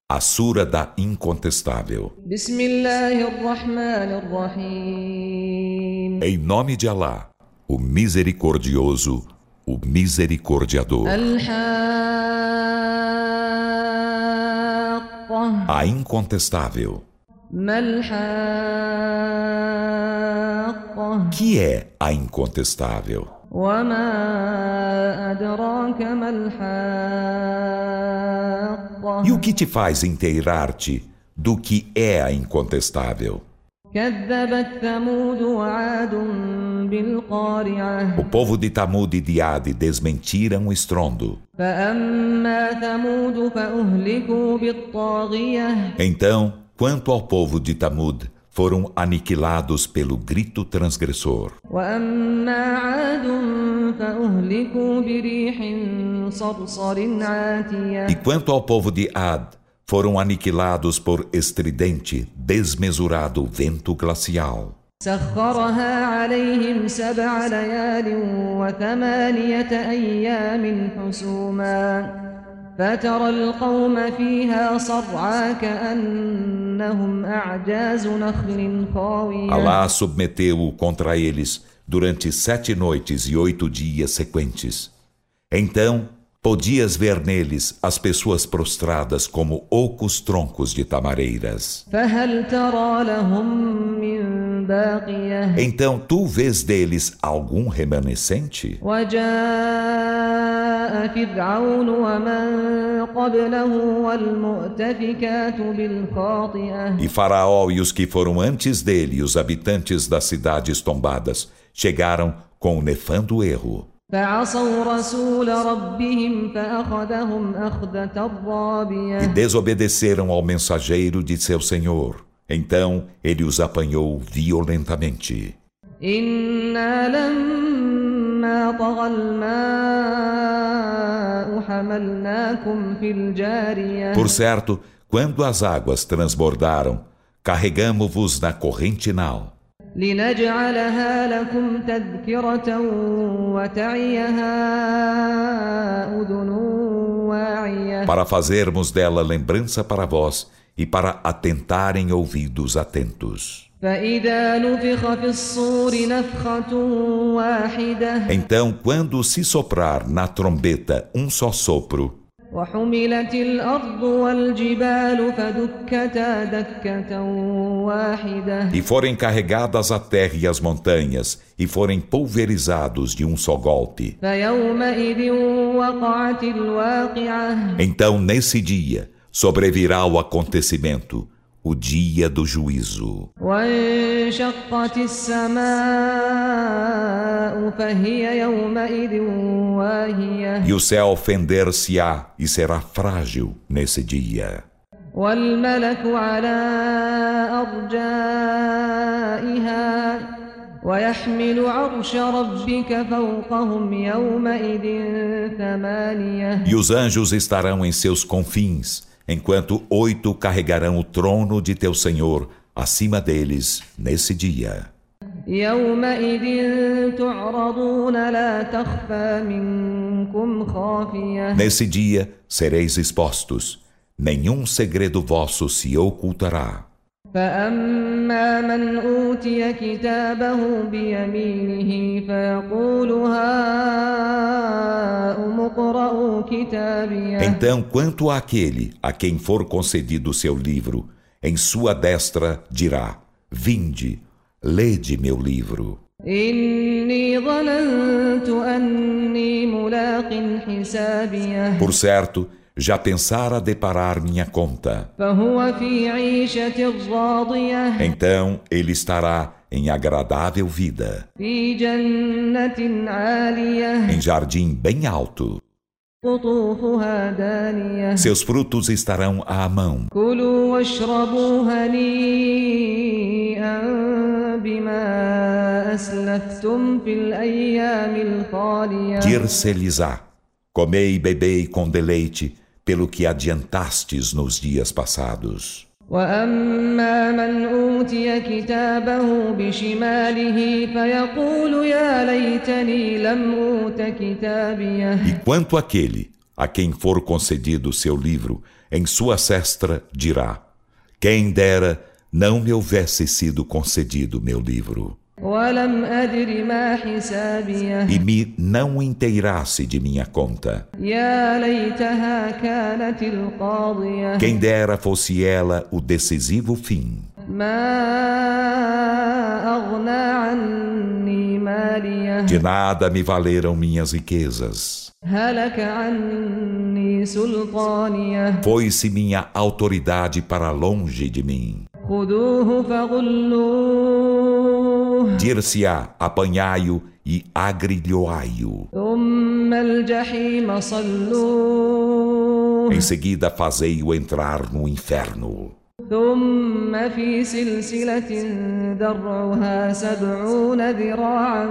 A Sura da Incontestável. Bismillahirrahmanirrahim. Em nome de Alá, o Misericordioso, o Misericordiador. Al-Haqqah. A Incontestável. Mal-Haqqah. Que é a Incontestável? Wa ma adraka mal-Haqqah. E o que te faz inteirar-te do que é a Incontestável? كذبت ثمود وعاد بالقارعة. O povo de Tamud e de Ad desmentiram o estrondo. فأما ثمود فأهلكوا بالطاغية. Então, quanto ao povo de Tamud, foram aniquilados pelo grito transgressor. وأما عاد فأهلكوا بريح صرصر عاتية. E quanto ao povo de Ad, foram aniquilados por estridente, desmesurado vento glacial. سخرها عليهم 7 ليال و8 أيام حسوما فترى القوم فيها صرعى كأنهم أعجاز نخل خاوية. Alá submeteu-o contra eles durante 7 noites e 8 dias sequentes. Então, podias ver neles as pessoas prostradas como ocos troncos de tamareiras. فهل ترى لهم من باقية. Então, tu vês deles algum remanescente? وجاء فرعون ومن قبله والمؤتفكات بالخاطئة. E Faraó e os que foram antes dele, os habitantes das cidades tombadas, chegaram com o nefando erro. فعصوا رسول ربهم فأخذهم أخذة رابية. E desobedeceram ao mensageiro de seu Senhor. Então ele os apanhou violentamente. إنا لما طغى الماء حملناكم في الجارية. Por certo, quando as águas transbordaram, carregamo-vos na corrente nau, لنجعلها لكم تذكرة وتعيها أذن واعية. para fazermos dela lembrança para vós e para atentarem ouvidos atentos. فإذا نفخ في الصور نفخة واحدة. Então, quando se soprar na trombeta um só sopro, وحملت الأرض والجبال فدكتا دكة واحدة. e forem carregadas a terra e as montanhas, e forem pulverizados de um só golpe, فيومئذ وقعت الواقعة. então nesse dia sobrevirá o acontecimento, o dia do juízo. وانشقت السماء فهي يومئذ واهية. E o céu fender-se-á e será frágil nesse dia. والملك على أرجائها ويحمل عرش ربك فوقهم يومئذ 8. E os anjos estarão em seus confins, enquanto 8 carregarão o trono de teu Senhor acima deles nesse dia. يومئذ تعرضون لا تخفى منكم خافية. Nesse dia sereis expostos, nenhum segredo vosso se ocultará. فأما من أوتي كتابه بيمينه فيقول هاؤم اقرءوا كتابيه. Então, quanto àquele a quem for concedido o seu livro, em sua destra dirá: Vinde, lede meu livro. إني ظننت أني ملاق حسابيه. Por certo, já pensara deparar minha conta. فهو في عيشة راضية. Então ele estará em agradável vida, في جنة عالية. em jardim bem alto. قطوفها دانية. Seus frutos estarão à mão. كلوا واشربوا هنيئا بما أسلفتم في الأيام الخالية. Dir-se-lhes-á: Comei e bebei com deleite pelo que adiantastes nos dias passados. وأما من أوتي كتابه بشماله فيقول يا ليتني لم أوت كتابيه. E quanto àquele A quem for concedido seu livro, em sua cestra dirá: quem dera não me houvesse sido concedido meu livro, ولم أدر ما حسابيه e me não inteirasse de minha conta. يا ليتها كانت القاضية Quem dera fosse ela o decisivo fim. ما أغنى عني ماليه De nada me valeram minhas riquezas. هلك عني سلطانيه Foi-se minha autoridade para longe de mim. خذوه فغلوه Dir-se-á, apanhai-o e agrilhoai-o. ثم الجحيم صلوه Em seguida fazei-o entrar no inferno. ثم في سلسلة ذرعها 70 ذراعا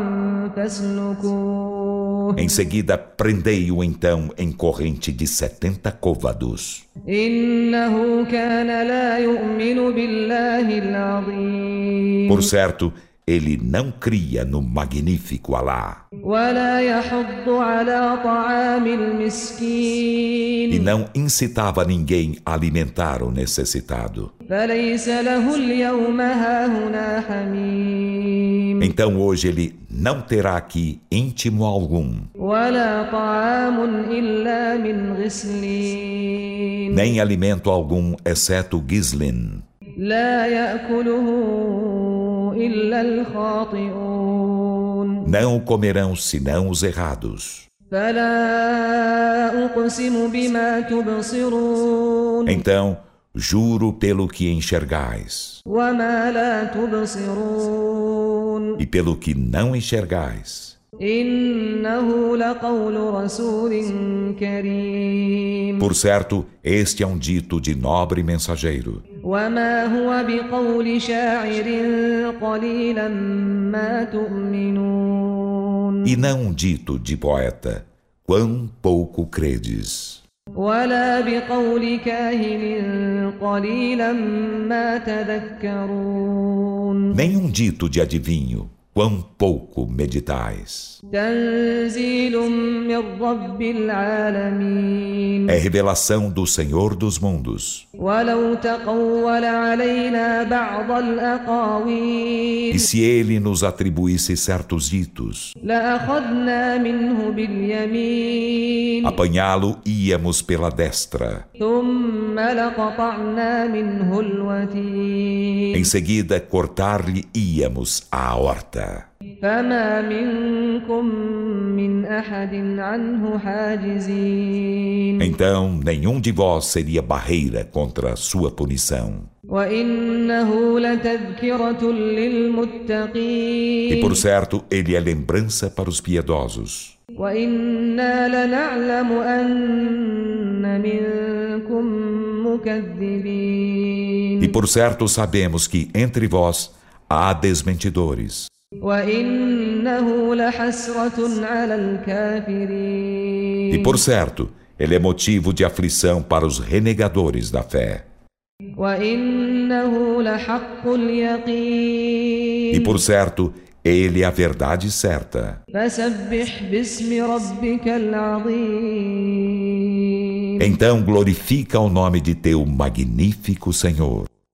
فاسلكوه Em seguida prendei-o então em corrente de 70 côvados. إنه كان لا يؤمن بالله العظيم Por certo, ele não cria no magnífico Alá ولا يحض على طعام e المسكين não incitava ninguém a alimentar o necessitado. فليس له اليوم هاهنا حميم Então hoje ele não terá aqui íntimo algum, ولا طعام إلا من غسلين nem alimento algum, exceto gislin. لا يأكله إلا الخاطئون Não o comerão senão os errados. فلا أقسم بما تبصرون Então, juro pelo que enxergais وما لا تبصرون e pelo que não enxergais. إنه لقول رسول كريم Por certo, este é um dito de nobre mensageiro, وما هو بقول شاعر قليلا ما تؤمنون e não um dito de poeta, quão pouco credes. ولا بقول كاهن قليلا ما تذكرون Nem um dito de adivinho, quão pouco meditais. تنزيل من رب العالمين É revelação do Senhor dos mundos. ولو تقول علينا بعض E الأقاويل se ele nos atribuísse certos ditos, لأخذنا منه باليمين apanhá-lo íamos pela destra. ثم لقطعنا منه الوتين Em seguida, cortar-lhe íamos a horta. فما منكم من أحد عنه حاجزين Então, nenhum de vós seria barreira contra sua punição. وإنه لتذكرة E للمتقين por certo, ele é lembrança para os piedosos. وإنا لنعلم أن منكم مكذبين E por certo, sabemos que entre vós há desmentidores. وإنه لحسرة على E الكافرين por certo, ele é motivo de aflição para os renegadores da fé. وإنه لحق اليقين E por certo, ele é a verdade certa. فسبح باسم ربك العظيم Então glorifica o nome de teu magnífico Senhor.